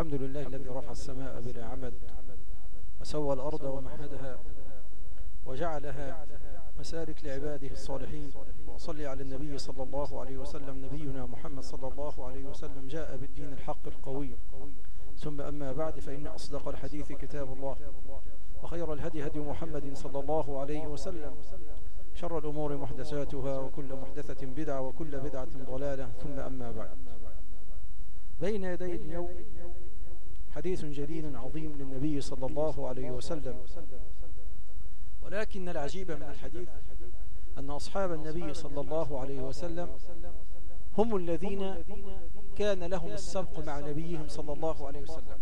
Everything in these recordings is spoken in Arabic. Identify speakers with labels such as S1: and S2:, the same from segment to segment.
S1: الحمد لله الذي رفع السماء بلا عمد وسوى الأرض ومهدها وجعلها مسالك لعباده الصالحين، وأصلي على النبي صلى الله عليه وسلم. نبينا محمد صلى الله عليه وسلم جاء بالدين الحق القوي، ثم أما بعد، فإن أصدق الحديث كتاب الله، وخير الهدي هدي محمد صلى الله عليه وسلم، شر الأمور محدثاتها، وكل محدثة بدعة، وكل بدعة ضلالة، ثم أما بعد. بين يدي اليوم حديث جليل عظيم للنبي صلى الله عليه وسلم، ولكن العجيب من الحديث أن أصحاب النبي صلى الله عليه وسلم هم الذين كان لهم السبق مع نبيهم صلى الله عليه وسلم.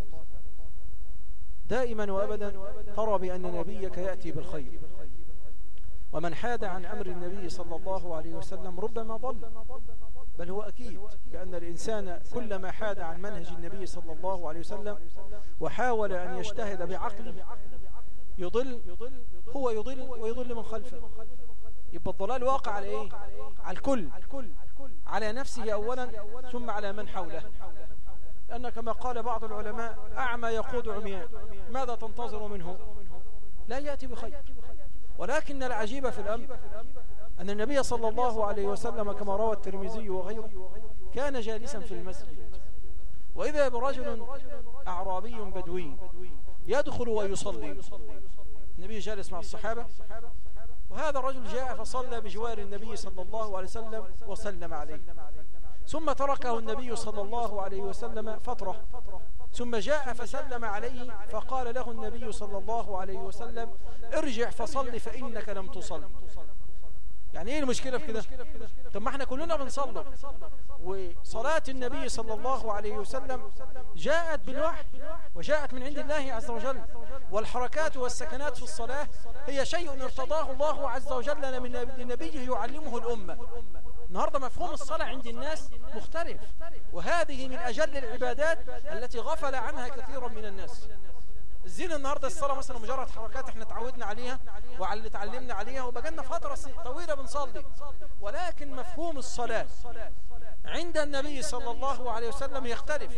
S1: دائما وأبدا ترى بأن نبيك يأتي بالخير، ومن حاد عن أمر النبي صلى الله عليه وسلم ربما ضل، بل هو أكيد بأن الإنسان كلما حاد عن منهج النبي صلى الله عليه وسلم وحاول أن يجتهد بعقله يضل، هو يضل ويضل من خلفه. يبقى الضلال واقع على إيه؟ على الكل، على نفسه أولا ثم على من حوله، لأن كما قال بعض العلماء: أعمى يقود عميان، ماذا تنتظر منه؟ لا يأتي بخير. ولكن العجيب في الأمر أن النبي صلى الله عليه وسلم كما روى الترمذي وغيره كان جالسا في المسجد، وإذا برجل أعرابي بدوي يدخل ويصلي. النبي جالس مع الصحابة، وهذا الرجل جاء فصلى بجوار النبي صلى الله عليه وسلم وسلم عليه، ثم تركه النبي صلى الله عليه وسلم فترة، ثم جاء فسلم عليه، فقال له النبي صلى الله عليه وسلم: ارجع فصل فإنك لم تصل. يعني ايه المشكلة في كده؟ طب ما احنا كلنا بنصلي، وصلاة النبي صلى الله عليه وسلم جاءت بالوحي وجاءت من عند الله عز وجل، والحركات والسكنات في الصلاة هي شيء ارتضاه الله عز وجل من نبيه يعلمه الأمة. النهاردة مفهوم الصلاة عند الناس مختلف، وهذه من أجل العبادات التي غفل عنها كثير من الناس. الزين النهاردة الصلاة مثلا مجرد حركات احنا تعودنا عليها وعلى اللي تعلمنا عليها، وبقالنا فترة طويلة بنصلي، ولكن مفهوم الصلاة عند النبي صلى الله عليه وسلم يختلف.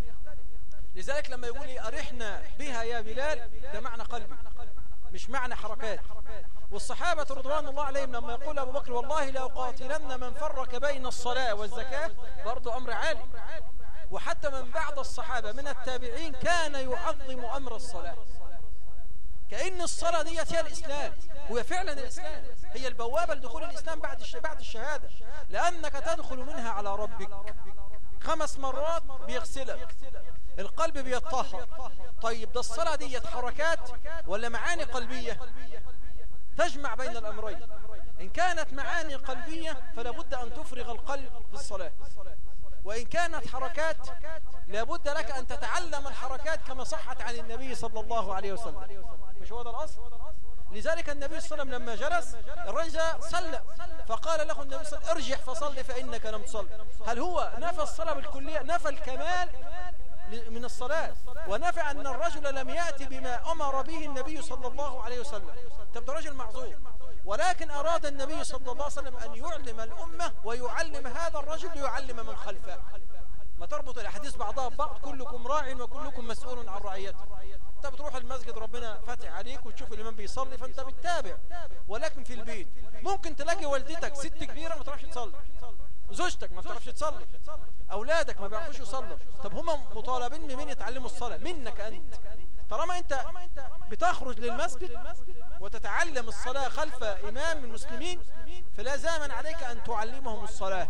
S1: لذلك لما يقول لي: أرحنا بها يا بلال، ده معنى قلبي مش معنى حركات. والصحابة رضوان الله عليهم لما يقول أبو بكر: والله لأقاتلن من فرق بين الصلاة والزكاة، برضو أمر عالي. وحتى من بعد الصحابة من التابعين كان يعظم أمر الصلاة، كأن الصلاة دي هي الإسلام، وهي فعلا الإسلام، هي البوابة لدخول الإسلام بعد الشهادة، لأنك تدخل منها على ربك 5 مرات بيغسلك، القلب بيطهر. طيب ده الصلاة دي حركات ولا معاني قلبية؟ تجمع بين الأمرين. إن كانت معاني قلبية فلا بد أن تفرغ القلب في الصلاة، وإن كانت حركات لابد لك أن تتعلم الحركات كما صحت عن النبي صلى الله عليه وسلم. مش هو ده الأصل؟ لذلك النبي صلى الله عليه وسلم لما جلس الرجل صلى، فقال له النبي صلى الله عليه وسلم: ارجع فصل فإنك لم تصل. هل هو نفى الصلاة بالكلية؟ نفى الكمال من الصلاة، ونفى أن الرجل لم يأتي بما أمر به النبي صلى الله عليه وسلم. طب ده رجل معذور، ولكن أراد النبي صلى الله عليه وسلم أن يعلم الأمة ويعلم هذا الرجل ليعلم من خلفه. ما تربط الأحاديث بعضها ببعض: كلكم راع وكلكم مسؤول عن رعيته. أنت بتروح المسجد ربنا فاتح عليك وتشوف الإمام بيصلي فأنت بتتابع، ولكن في البيت ممكن تلاقي والدتك ست كبيرة ما تعرفش تصلي، زوجتك ما تعرفش تصلي، أولادك ما بيعرفوش يصلوا. طب هم مطالبين من يتعلموا الصلاة؟ منك أنت. طالما أنت بتخرج للمسجد وتتعلم الصلاة خلف إمام من المسلمين فلا زامن عليك أن تعلمهم الصلاة.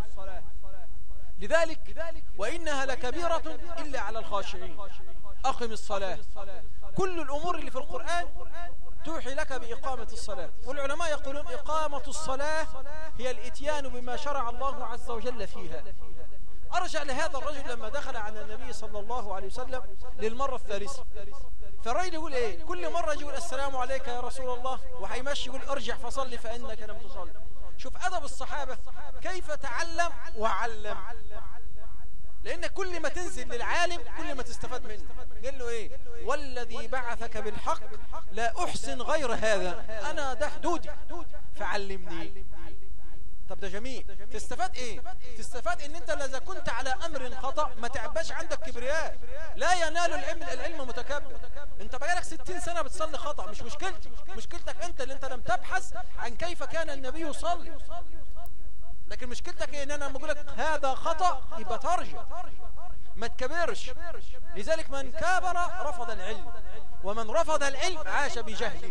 S1: لذلك وإنها لكبيرة إلا على الخاشعين. أقم الصلاة. كل الأمور اللي في القرآن توحي لك بإقامة الصلاة، والعلماء يقولون إقامة الصلاة هي الإتيان بما شرع الله عز وجل فيها. أرجع لهذا الرجل لما دخل على النبي صلى الله عليه وسلم للمرة الثالثة، فالرجل يقول إيه؟ كل مرة يقول: السلام عليك يا رسول الله، وحيمشي يقول: ارجع فصل فإنك لم تصل. شوف أدب الصحابة كيف تعلم وعلم، لأن كل ما تنزل للعالم كل ما تستفاد منه. قال له إيه؟ والذي بعثك بالحق لا أحسن غير هذا، أنا ده حدودي فعلمني. طب ده جميل. تستفاد ايه؟ تستفاد ان انت اذا كنت على امر خطأ ما تعباش عندك كبرياء. لا ينال العلم متكبر. انت بقالك 60 سنة بتصلي خطأ، مش مشكلتي، مشكلتك انت اللي انت لم تبحث عن كيف كان النبي يصلي. لكن مشكلتك ايه؟ ان انا لما اقول لك هذا خطأ يبقى ترجع، ما تكبرش. لذلك من كابر رفض العلم، ومن رفض العلم عاش بجهله.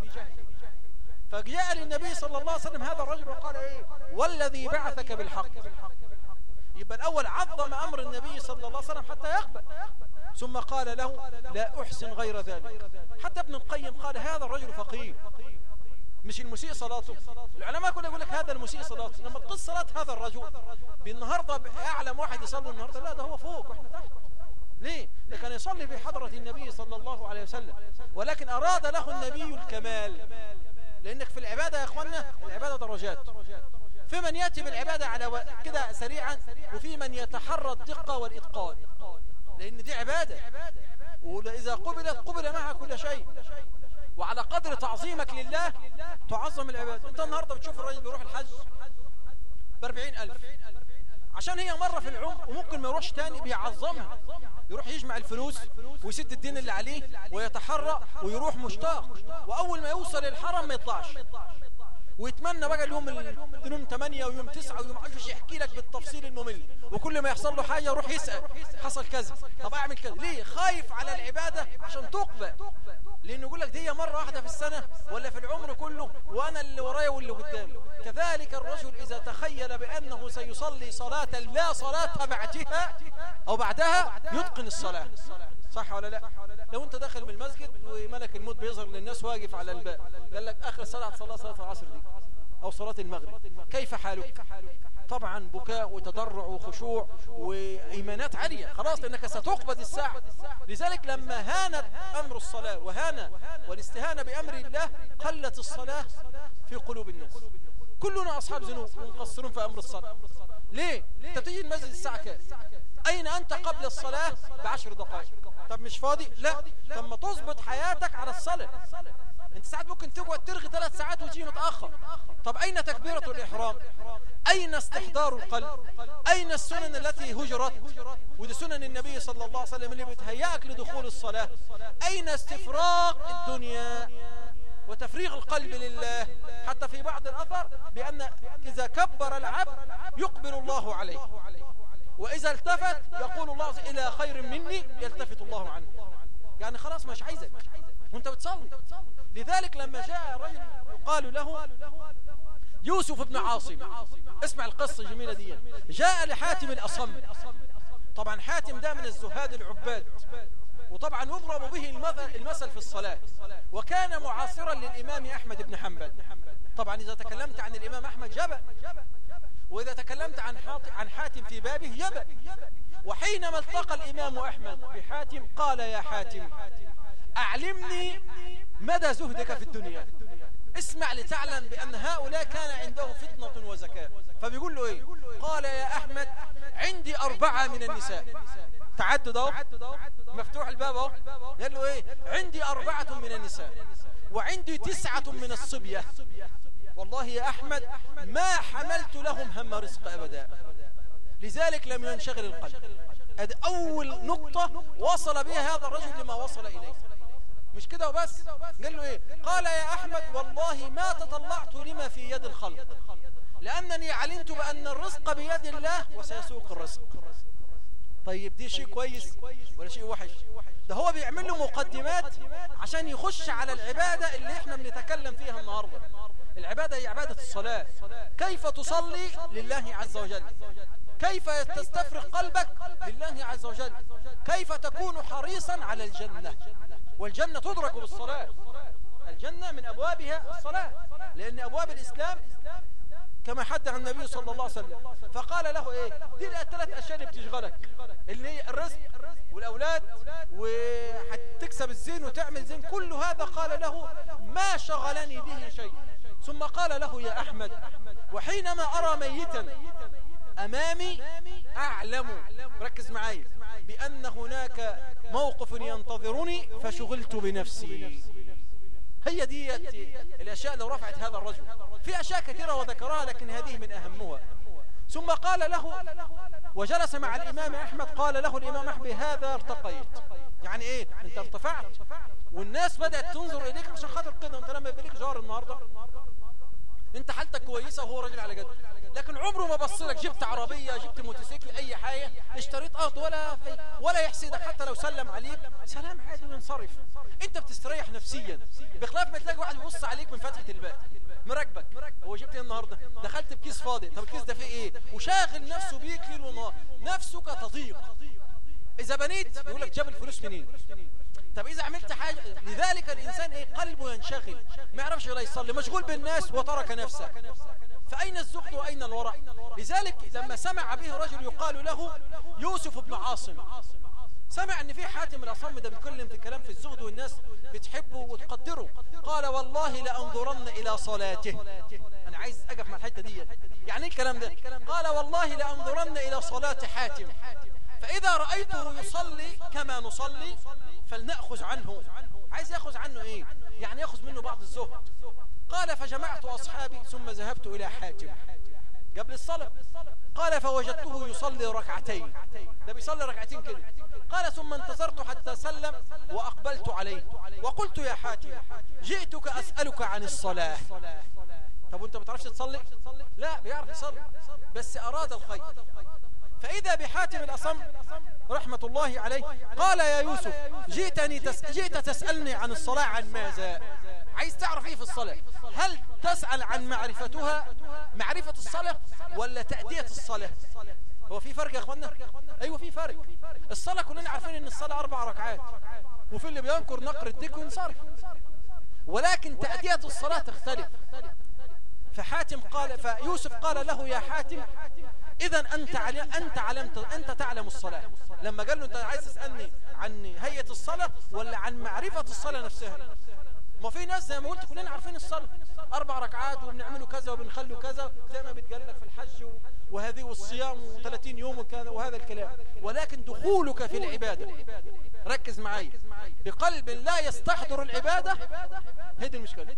S1: فجاء للنبي صلى الله عليه وسلم هذا الرجل وقال ايه؟ والذي بعثك بالحق. يبقى الاول عظم امر النبي صلى الله عليه وسلم حتى يقبل، ثم قال له لا احسن غير ذلك. حتى ابن القيم قال هذا الرجل فقيه، مش المسيء صلاته. العلماء كلهم يقول لك هذا المسيء صلاته، لما تقص صلاة هذا الرجل بالنهارده اعلم واحد يصلي النهارده، لا ده هو فوق واحنا تحت. ليه؟ ده كان يصلي في حضرة النبي صلى الله عليه وسلم، ولكن اراد له النبي الكمال. لانك في العبادة يا اخوانا العبادة درجات، في من يأتي بالعبادة على كده سريعا، وفي من يتحرى الدقة والإتقان، لأن دي عبادة، وإذا قبلت قبل معها كل شيء. وعلى قدر تعظيمك لله تعظم العبادة. انت النهاردة بتشوف الرجل بيروح الحج ب40,000 عشان هي مرة في العمر، وممكن ما يروحش تاني، بيعظمها، يروح يجمع الفلوس ويسد الدين اللي عليه ويتحرى ويروح مشتاق، وأول ما يوصل الحرم ما يطلعش، ويتمنى بقى اليوم 8 ويوم 9 ويوم 10 يحكي لك بالتفصيل الممل، وكل ما يحصل له حاجة يروح يسأل حصل كذا، طب اعمل كذا. ليه؟ خايف على العبادة عشان تقبل، لأنه يقول لك دي مرة واحدة في السنة ولا في العمر كله، وأنا اللي ورايا واللي قدامي. كذلك الرجل إذا تخيل بأنه سيصلي صلاة لا صلاة بعدها أو بعدها يتقن الصلاة، صح ولا لا؟ لو انت داخل من المسجد وملك الموت بيظهر للناس واقف على الباب، قال لك اخر صلاة صلاة العصر دي او صلاة المغرب، كيف حالك؟ طبعا بكاء وتضرع وخشوع وايمانات عالية، خلاص لانك ستقبض الساعة. لذلك لما هانت امر الصلاة وهان والاستهانة بامر الله قلت الصلاة في قلوب الناس. كلنا اصحاب ذنوب ومقصرون في امر الصلاة. ليه؟ انت تيجي المسجد الساعة كام؟ اين انت قبل الصلاة ب10 دقائق؟ طب مش فاضي؟ لا، لما تظبط حياتك على الصلاة. انت ساعات ممكن تقعد ترغي 3 ساعات وتيجي متأخر. طب اين تكبيرة الاحرام؟ اين استحضار القلب؟ اين السنن التي هجرت؟ ودي سنن النبي صلى الله عليه وسلم اللي بتهيأك لدخول الصلاة. اين استفراغ الدنيا وتفريغ القلب لله؟ حتى في بعض الأثر بأن إذا كبر العبد يقبل الله عليه، وإذا التفت يقول الله إلى خير مني يلتفت الله عنه. يعني خلاص مش عايزك وانت بتصلي. لذلك لما جاء رجل يقال له يوسف بن عاصم، اسمع القصة الجميلة دي، جاء لحاتم الأصم. طبعا حاتم ده من الزهاد العباد، وطبعا يضرب به المثل في الصلاة، وكان معاصرا للإمام أحمد بن حنبل. طبعا إذا تكلمت عن الإمام أحمد جبأ، وإذا تكلمت عن حاتم في بابه يبأ. وحينما التقى الإمام أحمد بحاتم قال يا حاتم أعلمني مدى زهدك في الدنيا، اسمع لتعلم بأن هؤلاء كان عنده فتنة وزكاة. فبيقول له إيه؟ قال يا أحمد عندي 4 من النساء. تعدد اهو، مفتوح الباب اهو. قال له ايه؟ عندي 4 من النساء وعندي 9 من الصبية، والله يا أحمد ما حملت لهم هم رزق أبدا، لذلك لم ينشغل القلب. هذه أول نقطة وصل بها هذا الرجل لما وصل إليه. مش كده وبس، قال له ايه؟ قال يا أحمد والله ما تطلعت لما في يد الخلق، لأنني علمت بأن الرزق بيد الله وسيسوق الرزق. طيب دي شيء كويس ولا شيء وحش؟ ده هو بيعمل له مقدمات عشان يخش على العبادة اللي احنا بنتكلم فيها النهاردة. العبادة هي عبادة الصلاة. كيف تصلي لله عز وجل؟ كيف تستفرغ قلبك لله عز وجل؟ كيف تكون حريصا على الجنة؟ والجنة تدرك بالصلاة. الجنة من أبوابها الصلاة، لأن أبواب الإسلام كما حدث عن النبي صلى الله عليه وسلم فقال له ايه؟ دي 3 أشياء اللي بتشغلك، اللي هي الرزق والأولاد وهتكسب الزين وتعمل زين، كل هذا قال له ما شغلني به شيء. ثم قال له يا أحمد وحينما أرى ميتا أمامي أعلم، ركز معايا، بأن هناك موقف ينتظرني فشغلت بنفسي. هي دي الأشياء اللي رفعت هذا الرجل. في أشياء كثيرة وذكرها لكن هذه من أهمها. ثم قال له وجلس مع الإمام أحمد، قال له الإمام أحمد بهذا ارتقيت. يعني إيه؟ أنت ارتفعت والناس بدأت تنظر إليك عشان خاطر كده. أنت لما يبقى لك جار النهاردة أنت حالتك كويسة وهو راجل على جد، لكن عمره ما بص لك جبت عربية جبت موتوسيكل أي حاجة اشتريت أرض ولا يحسدك، حتى لو سلم عليك سلام عادي وينصرف. أنت بتستريح نفسيا، بخلاف ما تلاقي واحد يبص عليك من فتحة الباب مراقبك، هو جبت ايه النهارده؟ دخلت بكيس فاضي، طب الكيس ده فيه ايه؟ وشاغل نفسه بيك ليل ونهار، نفسك تضيق. إذا بنيت يقول لك جاب الفلوس منين؟ طب إذا عملت حاجة، لذلك الإنسان إيه؟ قلبه ينشغل، ما يعرفش ولا يصلي، مشغول بالناس وترك نفسه. فأين الزهد وأين الورع؟ لذلك لما سمع به رجل يقال له يوسف بن عاصم، سمع ان في حاتم الأصم ده بيتكلم في كلام في الزهد والناس بتحبه وتقدره، قال والله لأنظرن إلى صلاته. أنا عايز أقف مع الحتة دي، يعني ايه الكلام ده؟ قال والله لأنظرن إلى صلاة حاتم، فإذا رأيته يصلي كما نصلي فلنأخذ عنه. عايز يأخذ عنه ايه؟ يعني يأخذ منه بعض الزهد. قال فجمعت أصحابي ثم ذهبت إلى حاتم قبل الصلاة، قال فوجدته يصلي ركعتين، ده بيصلي ركعتين كده. قال ثم انتظرت حتى سلم وأقبلت عليه وقلت يا حاتم جئتك أسألك عن الصلاة. طب وانت بتعرفش تصلي؟ لا بيعرف يصلي بس أراد الخير. فإذا بحاتم الأصم رحمة الله عليه قال يا يوسف جئت تسألني عن الصلاة، عن ماذا؟ عايز تعرف ايه في الصلاة؟ هل تسأل عن معرفتها، معرفة الصلاة، ولا تأدية الصلاة؟ هو في فرق يا اخوانا؟ ايوه في فرق. الصلاة كلنا عارفين ان الصلاة 4 ركعات، وفي اللي بينكر نقر الديك وينصرف، ولكن تأدية الصلاة تختلف. فحاتم قال فيوسف قال له يا حاتم إذا أنت تعلم الصلاة. لما قال له أنت عايز تسألني عن هيئة الصلاة ولا عن معرفة الصلاة نفسها؟ ما في ناس زي ما قلت كلنا عارفين الصلاة 4 ركعات وبنعمله كذا وبنخلوا كذا زي ما بتقال لك في الحج وهذه والصيام 30 يوم وكذا وهذا الكلام، ولكن دخولك في العبادة، ركز معي، بقلب لا يستحضر العبادة، هذه المشكلة.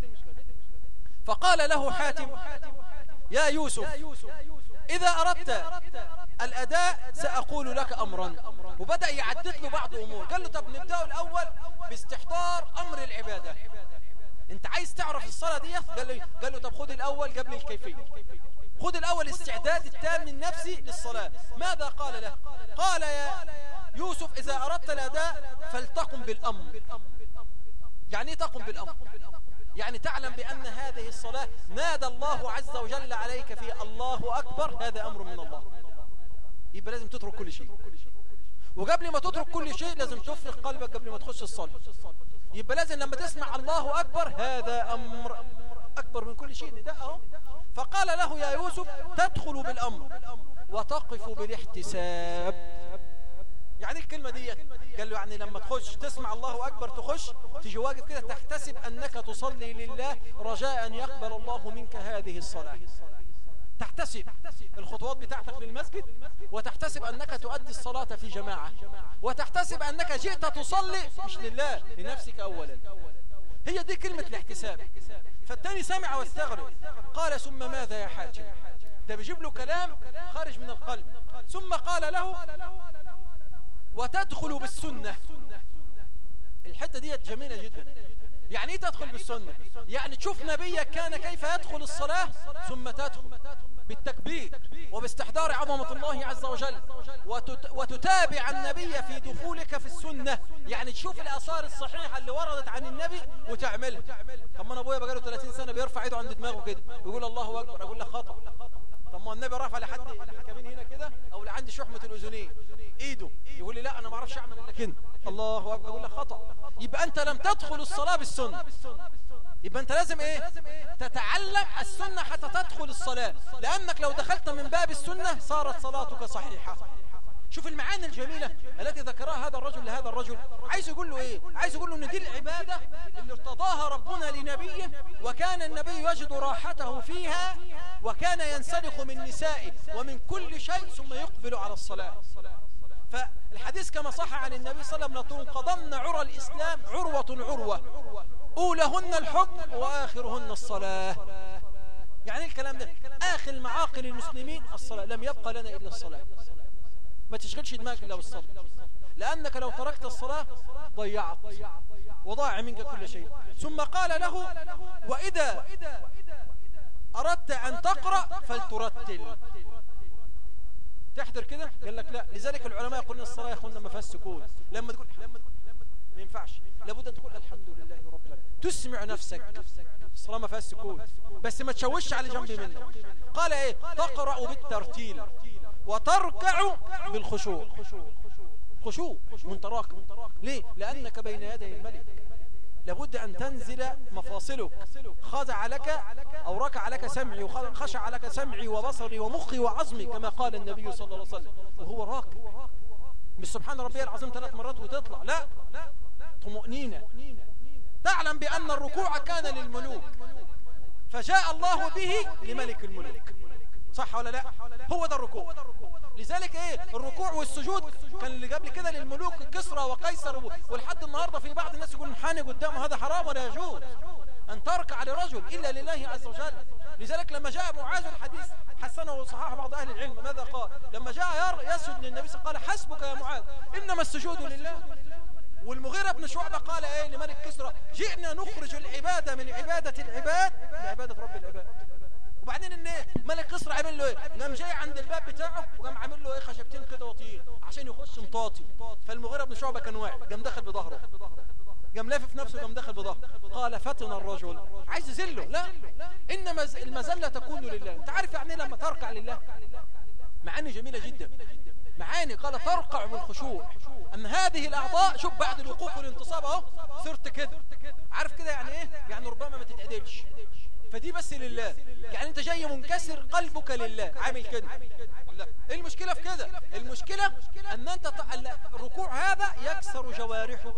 S1: فقال له حاتم يا يوسف إذا أردت الأداء سأقول لك أمرا، وبدأ يعدد له بعض أمور. قال له طب نبدأ الأول باستحضار أمر العبادة. أنت عايز تعرف الصلاة دي؟ قال له طب خذ الأول قبل الكيفية، خذ الأول استعداد التام النفسي للصلاة. ماذا قال له؟ قال يا يوسف إذا أردت الأداء فلتقم بالأمر. يعني ايه تقم بالأمر؟ يعني تعلم بأن هذه الصلاة نادى الله عز وجل عليك في الله أكبر، هذا أمر من الله. يبقى لازم تترك كل شيء، وقبل ما تترك كل شيء لازم تفرغ قلبك قبل ما تخش الصلاة. يبقى لازم لما تسمع الله أكبر هذا أمر أكبر من كل شيء، ده أهو. فقال له يا يوسف تدخل بالأمر وتقف بالاحتساب. يعني الكلمة دي قال له يعني لما تخش تسمع الله أكبر تخش تيجي واقف كده تحتسب أنك تصلي لله رجاء يقبل الله منك هذه الصلاة. تحتسب الخطوات بتاعتك للمسجد، وتحتسب أنك تؤدي الصلاة في جماعة، وتحتسب أنك جئت تصلي مش لله لنفسك أولا. هي دي كلمة الاحتساب. فالتاني سمع واستغرب، قال ثم ماذا يا حاتم؟ ده بيجيب له كلام خارج من القلب. ثم قال له وتدخل بالسنة. الحتة دي جميلة جدا. يعني ايه تدخل بالسنة؟ يعني تشوف نبيك كان كيف يدخل الصلاة ثم تدخل بالتكبير وباستحضار عظمة الله عز وجل، وتتابع النبي في دخولك في السنة. يعني تشوف الآثار الصحيحة اللي وردت عن النبي وتعملها. طب ما انا ابويا بقاله 30 سنة بيرفع ايده عند دماغه كده ويقول الله أكبر، اقول لك خطأ. طب ما النبي رفع لحد الكمين هنا كده او لعند شحمة الأذنين ايده، يقول لي لا انا ما اعرفش اعمل الا كده الله أكبر، اقول لك خطأ. يبقى انت لم تدخل الصلاة بالسنة. يبقى انت لازم ايه؟ تتعلم السنة حتى تدخل الصلاة، لانك لو دخلت من باب السنة صارت صلاتك صحيحة. شوف المعاني الجميلة التي ذكرها هذا الرجل لهذا الرجل. عايز يقول له ايه؟ عايز يقول له ان دي العبادة اللي ارتضاها ربنا لنبيه، وكان النبي يجد راحته فيها، وكان ينسلخ من نسائه ومن كل شيء ثم يقبل على الصلاة. فالحديث كما صح عن النبي صلى الله عليه وسلم لتنقضن عرى الإسلام عروة عروة، أولهن الحكم وآخرهن الصلاة. يعني الكلام ده آخر معاقل المسلمين الصلاة، لم يبقى لنا إلا الصلاة. ما تشغلش دماغك إلا بالصلاة، لأنك لو تركت الصلاة ضيعت وضاع منك كل شيء. ثم قال له وإذا أردت أن تقرأ فلترتل. تحضر كده؟ قال لك لا. لذلك العلماء يقولون الصلاة يا أخوانا ما فيهاش سكون. لما تقول ما ينفعش، لابد أن تقول الحمد لله رب العالمين، تسمع نفسك. الصلاة ما فيهاش سكون، بس ما تشوش على جنب منك. قال ايه؟ تقرأ بالترتيل وتركع بالخشوع. خشوع وانت راكع. ليه؟ لأنك بين يدي الملك، لابد أن تنزل مفاصلك. خضع لك أو ركع لك سمعي وخشع لك سمعي وبصري ومخي وعظمي كما قال النبي صلى الله عليه وسلم وهو راكع. مش سبحان ربي العظيم 3 مرات وتطلع، لا، طمأنينة. تعلم بأن الركوع كان للملوك فجاء الله به لملك الملوك، صح ولا لا؟ هو ده الركوع. لذلك ايه الركوع والسجود كان اللي قبل كده للملوك كسرى وقيصر، ولحد النهارده في بعض الناس يقول محاني قدامه هذا حرام ولا يجوز ان تركع لرجل الا لله عز وجل. لذلك لما جاء معاذ الحديث حسنه وصححه بعض اهل العلم، ماذا قال؟ لما جاء يسجد للنبي صلى الله عليه وسلم قال حسبك يا معاذ انما السجود لله. والمغيرة بن شعبة قال ايه لملك كسرى جئنا نخرج العبادة من عبادة العباد لعبادة رب العباد. وبعدين ان ايه ملك كسرى عمل له ايه؟ قام جاي عند الباب بتاعه وقام عامل له ايه خشبتين كده وطين عشان يخش مطاطي. فالمغيرة بن شعبة كان واعي، قام دخل بظهره، قام لافف نفسه، قام دخل بظهره. قال فتن الرجل، عايز يذله؟ لا، انما المذلة تكون لله. انت عارف يعني لما تركع لله؟ معاني جميلة جدا، معاني. قال ترقع بالخشوع. أما هذه الأعضاء شوف بعد الوقوف والانتصاب اهو صرت كده، عارف كده يعني ايه؟ يعني ربما ما تتعدلش، فدي بس لله. يعني انت جاي منكسر قلبك لله عامل كده. لا، المشكلة في كده، المشكلة ان انت الركوع هذا يكسر جوارحك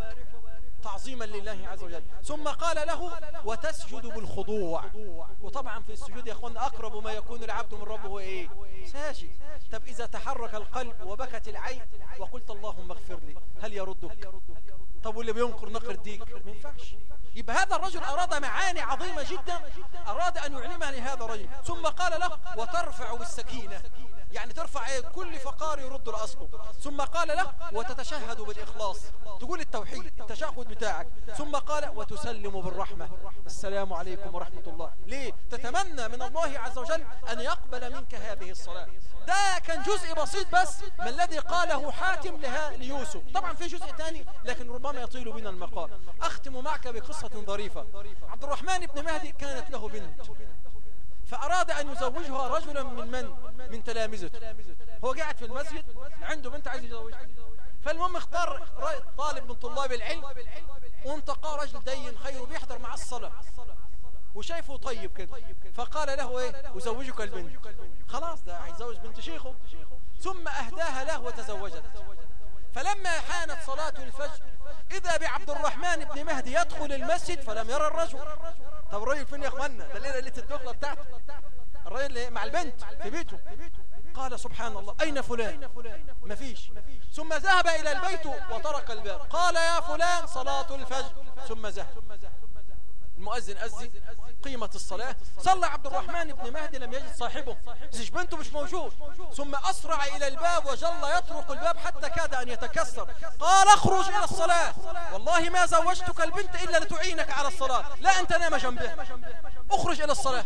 S1: تعظيما لله عز وجل. ثم قال له وتسجد بالخضوع. وطبعا في السجود يا اخوان اقرب ما يكون العبد من ربه ايه؟ ساجد. طب اذا تحرك القلب وبكت العين وقلت اللهم اغفر لي هل يردك؟ طب واللي بينقر نقر الديك ما ينفعش. يبقى هذا الرجل اراد معاني عظيمة جدا اراد ان يعلمها لهذا الرجل. ثم قال له وترفع بالسكينة، يعني ترفع ايه؟ كل فقار يرد الاصل. ثم قال له وتتشهد بالاخلاص، تقول التوحيد التشهد بتاعك. ثم قال وتسلم بالرحمة، السلام عليكم ورحمة الله. ليه؟ تتمنى من الله عز وجل ان يقبل منك هذه الصلاة. ده كان جزء بسيط بس من الذي قاله حاتم ليوسف. طبعا في جزء ثاني لكن ربما يطيل بنا المقام. اختم معك بقصة ظريفة. عبد الرحمن بن مهدي كانت له بنت، فأراد أن يزوجها رجلا من تلامذته. هو قاعد في المسجد عنده بنت عايز يزوجها، فالمهم اختار طالب من طلاب العلم وانتقى رجل دين خير بيحضر مع الصلاة وشايفه طيب كده، فقال له ايه أزوجك البنت. خلاص ده هيزوج بنت شيخه. ثم أهداها له وتزوجت. فلما حانت صلاة الفجر إذا بعبد الرحمن بن مهدي يدخل المسجد فلم يرى الرجل. طب الرجل فين يا اخوانا؟ ده الليله ليله الدخله بتاعته، الرجل مع البنت في بيته. قال سبحان الله أين فلان؟ مفيش. ثم ذهب إلى البيت وطرق الباب. قال يا فلان صلاة الفجر. ثم ذهب المؤذن أذن قيمة الصلاة. صلى عبد الرحمن بن مهدي لم يجد صاحبه، بنته مش موجود. ثم أسرع إلى الباب وجل يطرق الباب حتى كاد أن يتكسر. قال اخرج إلى الصلاة، والله ما زوجتك البنت إلا لتعينك على الصلاة، لا أنت نام جنبها، اخرج إلى الصلاة.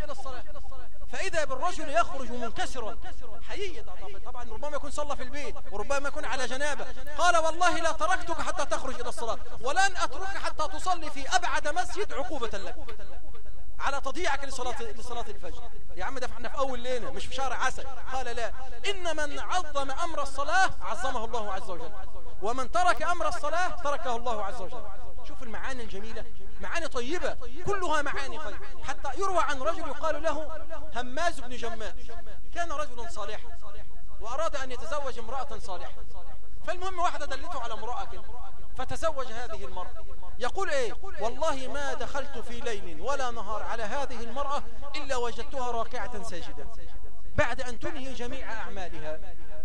S1: فإذا بالرجل يخرج منكسرا حقيقي. طبعا ربما يكون صلى في البيت وربما يكون على جنابه. قال والله لا تركتك حتى تخرج إلى الصلاة، ولن أترك حتى تصلي في أبعد مسجد عقوبة لك على تضييعك لصلاة الفجر. يا عم ده احنا في أول ليلة مش في شهر عسل. قال لا، إن من عظم أمر الصلاة عظمه الله عز وجل، ومن ترك أمر الصلاة تركه الله عز وجل. شوف المعاني الجميلة، معاني طيبة كلها معاني خير. حتى يروى عن رجل يقال له هماز بن جماز، كان رجلا صالحا وأراد أن يتزوج امرأة صالحة. فالمهم واحدة دلته على امرأة كده فتزوج هذه المرأة. يقول ايه والله ما دخلت في ليل ولا نهار على هذه المرأة إلا وجدتها راكعة ساجدة بعد أن تنهي جميع أعمالها.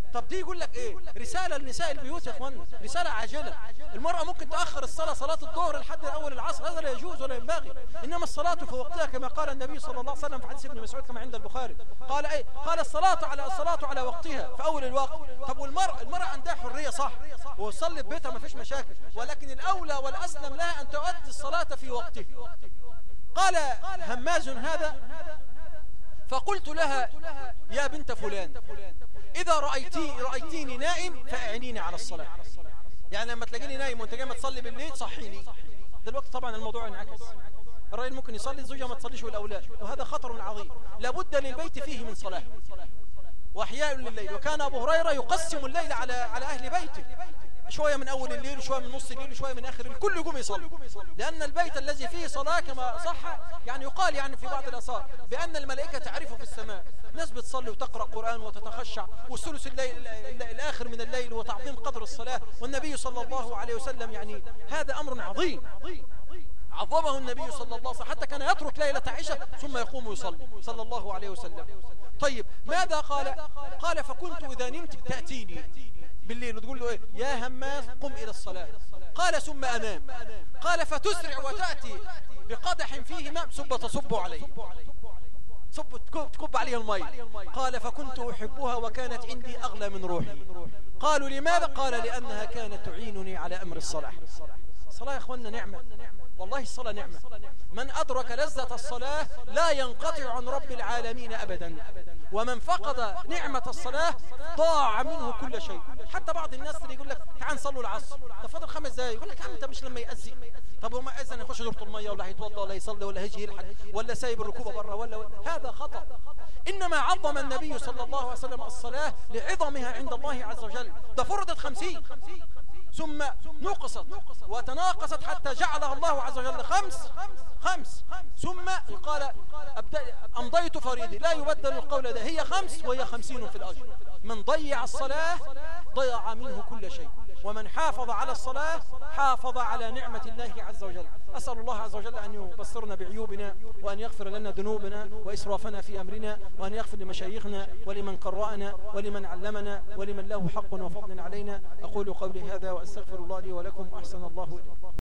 S1: طب دي يقول لك ايه؟ رسالة لنساء البيوت يا اخوانا، رسالة عاجلة. المرأة ممكن تأخر الصلاة، صلاة الظهر لحد أول العصر، هذا لا يجوز ولا ينبغي. إنما الصلاة في وقتها كما قال النبي صلى الله عليه وسلم في حديث ابن مسعود كما عند البخاري، قال ايه؟ قال الصلاة على وقتها في أول الوقت. طب والمرأة عندها حرية صح، وتصلي في بيتها ما فيش مشاكل، ولكن الأولى والأسلم لها أن تؤدي الصلاة في وقتها. قال هماز هذا: فقلت لها: يا بنت فلان، إذا رأيتيني نائم فأعينيني على الصلاة. يعني لما تلاقيني نايم وانت جاي ما تصلي بالليل صحيني. دلوقتي طبعا الموضوع انعكس، الرجل ممكن يصلي، الزوجة ما تصليش والأولاد، وهذا خطر عظيم. لابد للبيت فيه من صلاة وأحياء لليل. وكان أبو هريرة يقسم الليل على أهل بيته، شوية من أول الليل وشوية من نص الليل وشوية من آخر الليل، كل يقوم يصلي. لأن البيت الذي فيه صلاة كما صح يعني يقال يعني في بعض الآثار بأن الملائكة تعرفه في السماء، ناس بتصلي وتقرأ قرآن وتتخشع، والثلث الآخر من الليل وتعظيم قدر الصلاة. والنبي صلى الله عليه وسلم يعني هذا أمر عظيم عظمه النبي صلى الله عليه وسلم، حتى كان يترك ليلة عائشة ثم يقوم يصلي صلى الله عليه وسلم. طيب ماذا قال؟ قال: فكنت إذا نمت تأتيني بالليل وتقول له إيه؟ يا هماز قم إلى الصلاة. قال: ثم أنام. قال: فتسرع وتأتي بقدح فيه ماء تصب عليه، تكب عليه الماء. قال: فكنت أحبها وكانت عندي أغلى من روحي. قالوا: لماذا؟ قال: لأنها كانت تعينني على أمر الصلاة. الصلاة يا أخوانا نعمة، والله الصلاة نعمة. من أدرك لذة الصلاة لا ينقطع عن رب العالمين أبدا، ومن فقد نعمة الصلاة ضاع منه كل شيء. حتى بعض الناس اللي يقول لك تعال نصلوا العصر، تفضل 5 دقايق، يقول لك أنت مش لما يأذن. طب هو ما أذن يخش دورة المية ولا هيتوضى ولا يصلي ولا هيجي يلحق ولا سايب الركوبة بره ولا هذا خطأ. إنما عظم النبي صلى الله عليه وسلم الصلاة لعظمها عند الله عز وجل. ده فرضت 50 ثم نقصت وتناقصت حتى جعلها الله عز وجل 5 ثم قال: أمضيت فريضي لا يبدل القول ده، هي 5 وهي 50 في الأجر. من ضيع الصلاة ضيع منه كل شيء، ومن حافظ على الصلاة حافظ على نعمة الله عز وجل. أسأل الله عز وجل أن يبصرنا بعيوبنا، وأن يغفر لنا ذنوبنا وإسرافنا في أمرنا، وأن يغفر لمشايخنا ولمن قرأنا ولمن علمنا ولمن له حق وفضل علينا. أقول قولي هذا وأستغفر الله لي ولكم، أحسن الله إليكم.